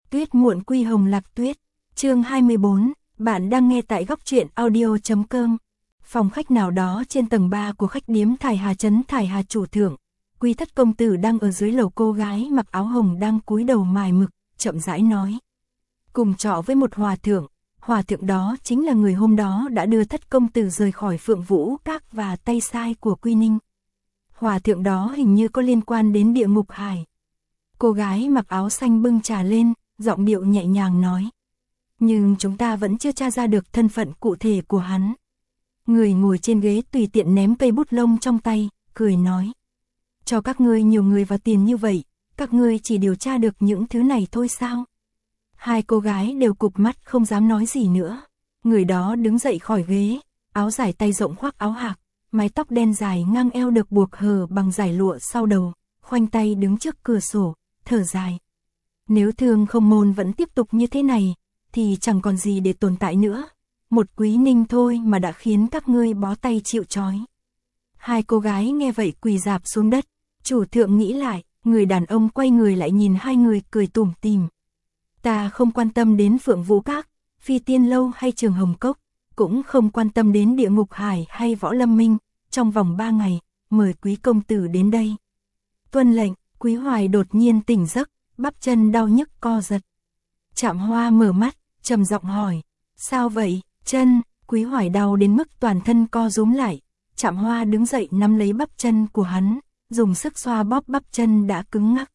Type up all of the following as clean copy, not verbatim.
Tuyết muộn quy hồng lạc tuyết. Chương 24, bạn đang nghe tại góc truyện audio.com. Phòng khách nào đó trên tầng 3 của khách điếm Thải Hà trấn Thải Hà chủ thượng. Quý thất công tử đang ở dưới lầu, cô gái mặc áo hồng đang cúi đầu mài mực, chậm rãi nói. Cùng trọ với một hòa thượng đó chính là người hôm đó đã đưa thất công tử rời khỏi Phượng Vũ Các và tay sai của Quy Ninh. Hòa thượng đó hình như có liên quan đến địa ngục hải. Cô gái mặc áo xanh bưng trà lên, giọng điệu nhẹ nhàng nói. Nhưng chúng ta vẫn chưa tra ra được thân phận cụ thể của hắn. Người ngồi trên ghế tùy tiện ném cây bút lông trong tay, cười nói. Cho các ngươi nhiều người và tiền như vậy, các ngươi chỉ điều tra được những thứ này thôi sao? Hai cô gái đều cụp mắt không dám nói gì nữa. Người đó đứng dậy khỏi ghế, áo dài tay rộng khoác áo hạc, mái tóc đen dài ngang eo được buộc hờ bằng dải lụa sau đầu, khoanh tay đứng trước cửa sổ, thở dài. Nếu Thương Không Môn vẫn tiếp tục như thế này, thì chẳng còn gì để tồn tại nữa. Một Quý Ninh thôi mà đã khiến các ngươi bó tay chịu trói. Hai cô gái nghe vậy quỳ rạp xuống đất. Chủ thượng nghĩ lại, người đàn ông quay người lại nhìn hai người cười tủm tỉm. Ta không quan tâm đến Phượng Vũ Các, Phi Tiên Lâu hay Trường Hồng Cốc, cũng không quan tâm đến Địa Ngục Hải hay Võ Lâm Minh. Trong vòng 3 ngày, mời quý công tử đến đây. Tuân lệnh. Quý Hoài đột nhiên tỉnh giấc, bắp chân đau nhức co giật. Trạm Hoa mở mắt, trầm giọng hỏi. Sao vậy, chân? Quý Hoài đau đến mức toàn thân co rúm lại. Trạm Hoa đứng dậy nắm lấy bắp chân của hắn, dùng sức xoa bóp bắp chân đã cứng ngắc.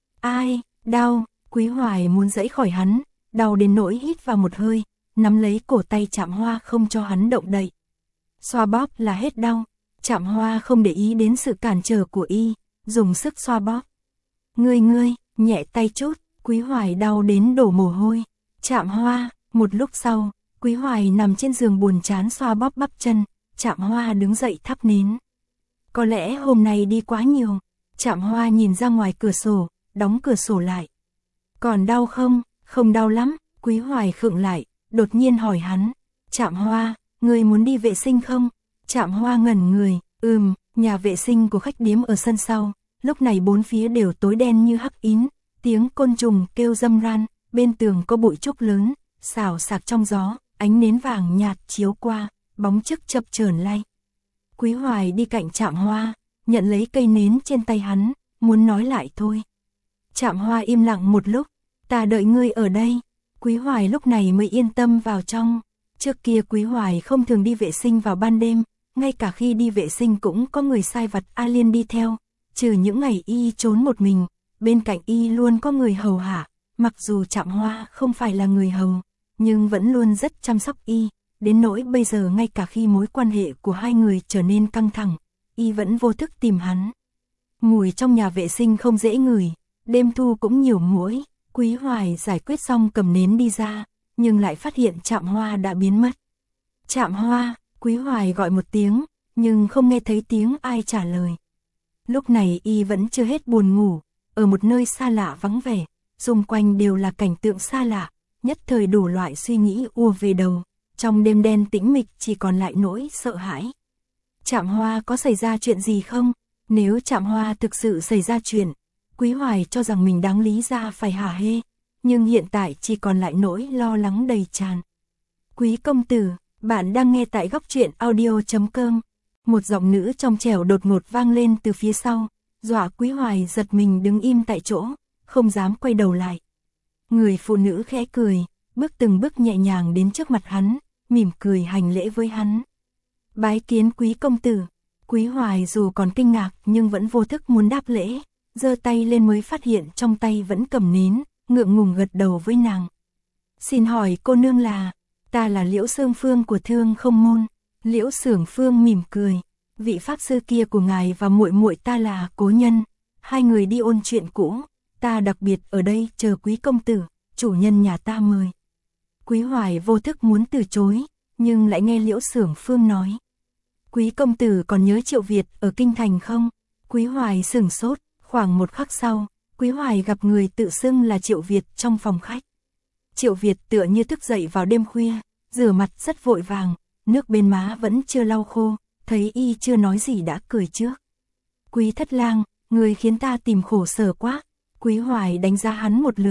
Ai, đau? Quý Hoài muốn giãy khỏi hắn, đau đến nỗi hít vào một hơi, nắm lấy cổ tay Trạm Hoa không cho hắn động đậy. Xoa bóp là hết đau. Trạm Hoa không để ý đến sự cản trở của y, dùng sức xoa bóp. Ngươi, nhẹ tay chút. Quý Hoài đau đến đổ mồ hôi. Trạm Hoa. Một lúc sau, Quý Hoài nằm trên giường buồn chán xoa bóp bắp chân. Trạm Hoa đứng dậy thắp nến. Có lẽ hôm nay đi quá nhiều. Trạm Hoa nhìn ra ngoài cửa sổ, đóng cửa sổ lại. Còn đau không? Không đau lắm. Quý Hoài khựng lại, đột nhiên hỏi hắn. Trạm Hoa, ngươi muốn đi vệ sinh không? Trạm Hoa ngẩn người. Nhà vệ sinh của khách điếm ở sân sau. Lúc này bốn phía đều tối đen như hắc ín, tiếng côn trùng kêu râm ran, bên tường có bụi trúc lớn, xào xạc trong gió, ánh nến vàng nhạt chiếu qua, bóng chức chập chờn lay. Quý Hoài đi cạnh Trạm Hoa, nhận lấy cây nến trên tay hắn, muốn nói lại thôi. Trạm Hoa im lặng một lúc, ta đợi ngươi ở đây. Quý Hoài lúc này mới yên tâm vào trong. Trước kia Quý Hoài không thường đi vệ sinh vào ban đêm, ngay cả khi đi vệ sinh cũng có người sai vặt A Liên đi theo. Trừ những ngày y trốn một mình, bên cạnh y luôn có người hầu hạ. Mặc dù Trạm Hoa không phải là người hầu, nhưng vẫn luôn rất chăm sóc y. Đến nỗi bây giờ ngay cả khi mối quan hệ của hai người trở nên căng thẳng, y vẫn vô thức tìm hắn. Mùi trong nhà vệ sinh không dễ ngửi, đêm thu cũng nhiều muỗi. Quý Hoài giải quyết xong cầm nến đi ra, nhưng lại phát hiện Trạm Hoa đã biến mất. Trạm Hoa. Quý Hoài gọi một tiếng, nhưng không nghe thấy tiếng ai trả lời. Lúc này y vẫn chưa hết buồn ngủ, ở một nơi xa lạ vắng vẻ, xung quanh đều là cảnh tượng xa lạ, nhất thời đủ loại suy nghĩ ùa về đầu, trong đêm đen tĩnh mịch chỉ còn lại nỗi sợ hãi. Trạm Hoa có xảy ra chuyện gì không? Nếu Trạm Hoa thực sự xảy ra chuyện, Quý Hoài cho rằng mình đáng lý ra phải hả hê, nhưng hiện tại chỉ còn lại nỗi lo lắng đầy tràn. Quý công tử, bạn đang nghe tại góc truyện audio.com. Một giọng nữ trong trẻo đột ngột vang lên từ phía sau, dọa Quý Hoài giật mình đứng im tại chỗ, không dám quay đầu lại. Người phụ nữ khẽ cười, bước từng bước nhẹ nhàng đến trước mặt hắn, mỉm cười hành lễ với hắn. Bái kiến quý công tử. Quý Hoài dù còn kinh ngạc nhưng vẫn vô thức muốn đáp lễ, giơ tay lên mới phát hiện trong tay vẫn cầm nến, ngượng ngùng gật đầu với nàng. Xin hỏi cô nương là? Ta là Liễu Sương Phương của Thương Không Môn. Liễu Sưởng Phương mỉm cười. Vị pháp sư kia của ngài và muội muội ta là Cố Nhân. Hai người đi ôn chuyện cũ. Ta đặc biệt ở đây chờ quý công tử, chủ nhân nhà ta mời. Quý Hoài vô thức muốn từ chối, nhưng lại nghe Liễu Sưởng Phương nói. Quý công tử còn nhớ Triệu Việt ở Kinh Thành không? Quý Hoài sửng sốt, khoảng một khắc sau, Quý Hoài gặp người tự xưng là Triệu Việt trong phòng khách. Triệu Việt tựa như thức dậy vào đêm khuya, rửa mặt rất vội vàng, nước bên má vẫn chưa lau khô, thấy y chưa nói gì đã cười trước. Quý thất lang, người khiến ta tìm khổ sở quá. Quý Hoài đánh giá hắn một lượt,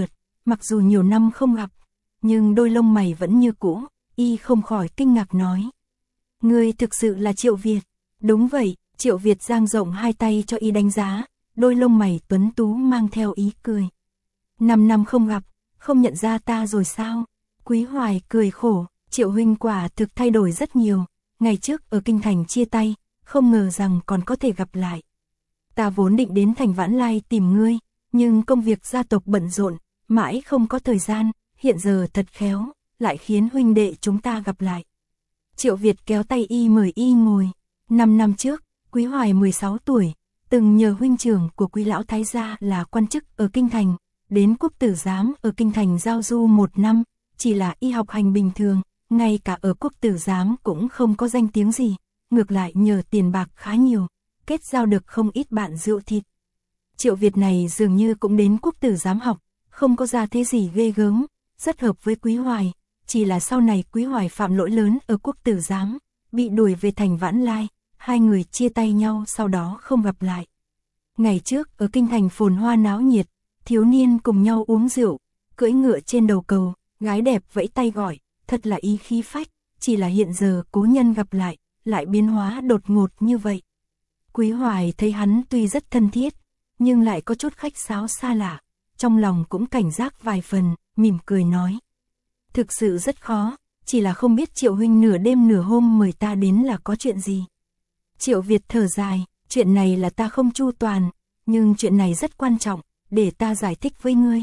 mặc dù nhiều năm không gặp, nhưng đôi lông mày vẫn như cũ, y không khỏi kinh ngạc nói. Ngươi thực sự là Triệu Việt. Đúng vậy, Triệu Việt dang rộng hai tay cho y đánh giá, đôi lông mày tuấn tú mang theo ý cười. 5 năm không gặp, không nhận ra ta rồi sao? Quý Hoài cười khổ, Triệu huynh quả thực thay đổi rất nhiều, ngày trước ở kinh thành chia tay, không ngờ rằng còn có thể gặp lại. Ta vốn định đến thành Vãn Lai tìm ngươi, nhưng công việc gia tộc bận rộn, mãi không có thời gian, hiện giờ thật khéo, lại khiến huynh đệ chúng ta gặp lại. Triệu Việt kéo tay y mời y ngồi. 5 năm trước, Quý Hoài 16 tuổi, từng nhờ huynh trưởng của Quý lão thái gia là quan chức ở kinh thành, đến quốc tử giám ở kinh thành giao du 1 năm, chỉ là y học hành bình thường, ngay cả ở quốc tử giám cũng không có danh tiếng gì, ngược lại nhờ tiền bạc khá nhiều, kết giao được không ít bạn rượu thịt. Triệu Việt này dường như cũng đến quốc tử giám học, không có ra thế gì ghê gớm, rất hợp với Quý Hoài, chỉ là sau này Quý Hoài phạm lỗi lớn ở quốc tử giám, bị đuổi về thành Vãn Lai, hai người chia tay nhau sau đó không gặp lại. Ngày trước ở kinh thành phồn hoa náo nhiệt, thiếu niên cùng nhau uống rượu, cưỡi ngựa trên đầu cầu, gái đẹp vẫy tay gọi, thật là ý khí phách, chỉ là hiện giờ cố nhân gặp lại biến hóa đột ngột như vậy. Quý Hoài thấy hắn tuy rất thân thiết, nhưng lại có chút khách sáo xa lạ, trong lòng cũng cảnh giác vài phần, mỉm cười nói. Thực sự rất khó, chỉ là không biết Triệu huynh nửa đêm nửa hôm mời ta đến là có chuyện gì. Triệu Việt thở dài, chuyện này là ta không chu toàn, nhưng chuyện này rất quan trọng, để ta giải thích với ngươi.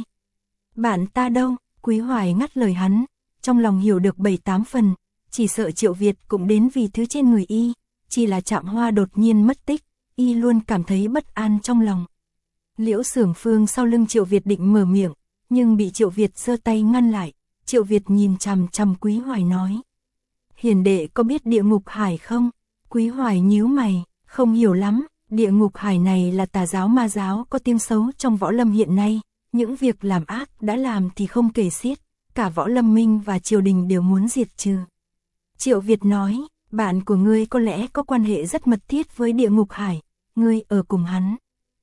Bạn ta đâu? Quý Hoài ngắt lời hắn, trong lòng hiểu được 7-8 phần, chỉ sợ Triệu Việt cũng đến vì thứ trên người y, chỉ là Trạm Hoa đột nhiên mất tích, y luôn cảm thấy bất an trong lòng. Liễu Xưởng Phương sau lưng Triệu Việt định mở miệng, nhưng bị Triệu Việt giơ tay ngăn lại. Triệu Việt nhìn chằm chằm Quý Hoài nói. Hiền đệ có biết địa ngục hải không? Quý Hoài nhíu mày, không hiểu lắm, địa ngục hải này là tà giáo ma giáo có tiếng xấu trong võ lâm hiện nay, những việc làm ác đã làm thì không kể xiết, cả võ lâm minh và triều đình đều muốn diệt trừ. Triệu Việt nói, bạn của ngươi có lẽ có quan hệ rất mật thiết với địa ngục hải, ngươi ở cùng hắn.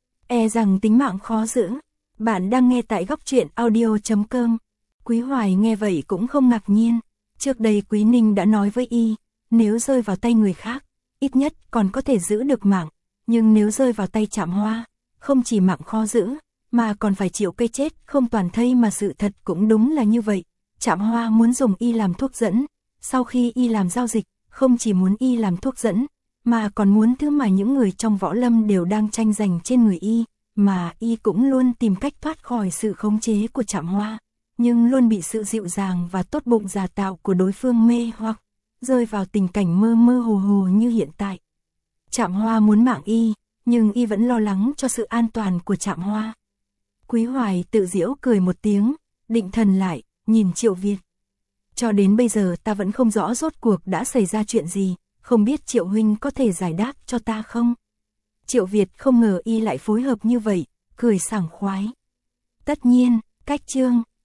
E rằng tính mạng khó giữ. Bạn đang nghe tại góc truyện audio.com. Quý Hoài nghe vậy cũng không ngạc nhiên, trước đây Quý Ninh đã nói với y, nếu rơi vào tay người khác, ít nhất còn có thể giữ được mạng, nhưng nếu rơi vào tay Trạm Hoa, không chỉ mạng khó giữ, mà còn phải chịu cái chết không toàn thây mà sự thật cũng đúng là như vậy. Trạm Hoa muốn dùng y làm thuốc dẫn, sau khi y làm giao dịch, không chỉ muốn y làm thuốc dẫn, mà còn muốn thứ mà những người trong võ lâm đều đang tranh giành trên người y, mà y cũng luôn tìm cách thoát khỏi sự khống chế của Trạm Hoa, nhưng luôn bị sự dịu dàng và tốt bụng giả tạo của đối phương mê hoặc, rơi vào tình cảnh mơ mơ hồ hồ như hiện tại. Trạm Hoa muốn mạng y, nhưng y vẫn lo lắng cho sự an toàn của Trạm Hoa. Quý Hoài tự giễu cười một tiếng, định thần lại, nhìn Triệu Việt. Cho đến bây giờ ta vẫn không rõ rốt cuộc đã xảy ra chuyện gì, không biết Triệu huynh có thể giải đáp cho ta không? Triệu Việt không ngờ y lại phối hợp như vậy, cười sảng khoái. Tất nhiên, cách chương.